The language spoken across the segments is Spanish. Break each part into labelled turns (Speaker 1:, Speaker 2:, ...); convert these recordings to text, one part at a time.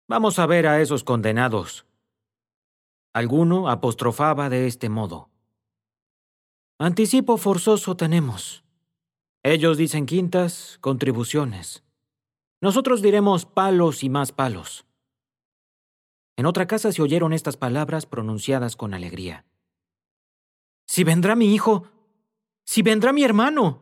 Speaker 1: Vamos a ver a esos condenados. Alguno apostrofaba de este modo: anticipo forzoso tenemos. Ellos dicen quintas, contribuciones. Nosotros diremos palos y más palos. En otra casa se oyeron estas palabras pronunciadas con alegría: ¡Si vendrá mi hijo! ¡Si vendrá mi hermano!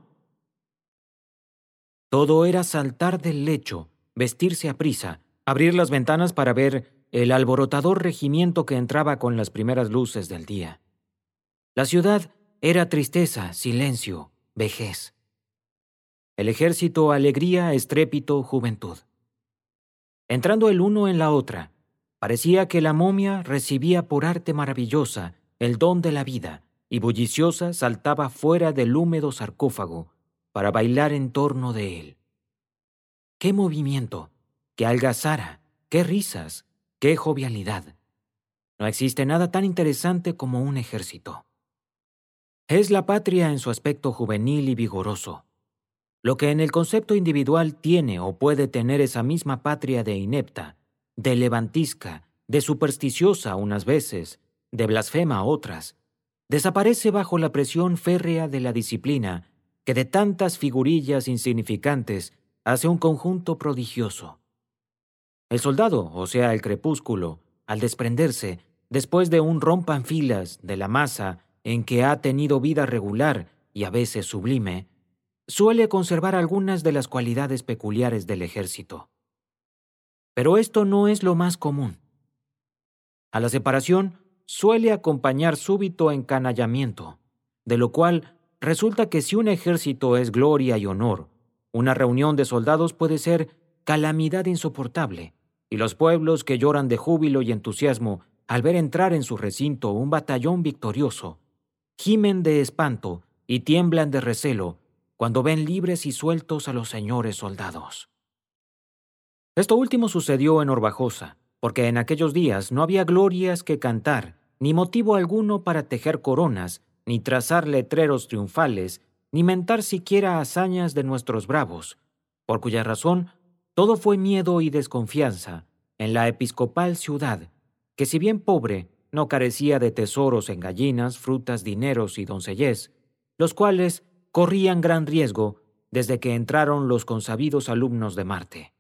Speaker 1: Todo era saltar del lecho, vestirse aprisa, abrir las ventanas para ver el alborotador regimiento que entraba con las primeras luces del día. La ciudad era tristeza, silencio, vejez. El ejército, alegría, estrépito, juventud. Entrando el uno en la otra, parecía que la momia recibía por arte maravillosa el don de la vida y bulliciosa saltaba fuera del húmedo sarcófago para bailar en torno de él. ¡Qué movimiento! ¡Qué algazara! ¡Qué risas! ¡Qué jovialidad! No existe nada tan interesante como un ejército. Es la patria en su aspecto juvenil y vigoroso. Lo que en el concepto individual tiene o puede tener esa misma patria de inepta, de levantisca, de supersticiosa unas veces, de blasfema otras, desaparece bajo la presión férrea de la disciplina que de tantas figurillas insignificantes hace un conjunto prodigioso. El soldado, o sea, el crepúsculo, al desprenderse, después de un rompanfilas de la masa en que ha tenido vida regular y a veces sublime, suele conservar algunas de las cualidades peculiares del ejército. Pero esto no es lo más común. A la separación suele acompañar súbito encanallamiento, de lo cual resulta que si un ejército es gloria y honor, una reunión de soldados puede ser calamidad insoportable, y los pueblos que lloran de júbilo y entusiasmo al ver entrar en su recinto un batallón victorioso, gimen de espanto y tiemblan de recelo cuando ven libres y sueltos a los señores soldados. Esto último sucedió en Orbajosa, porque en aquellos días no había glorias que cantar, ni motivo alguno para tejer coronas, ni trazar letreros triunfales, ni mentar siquiera hazañas de nuestros bravos, por cuya razón todo fue miedo y desconfianza en la episcopal ciudad, que si bien pobre, no carecía de tesoros en gallinas, frutas, dineros y doncellez, los cuales corrían gran riesgo desde que entraron los consabidos alumnos de Marte.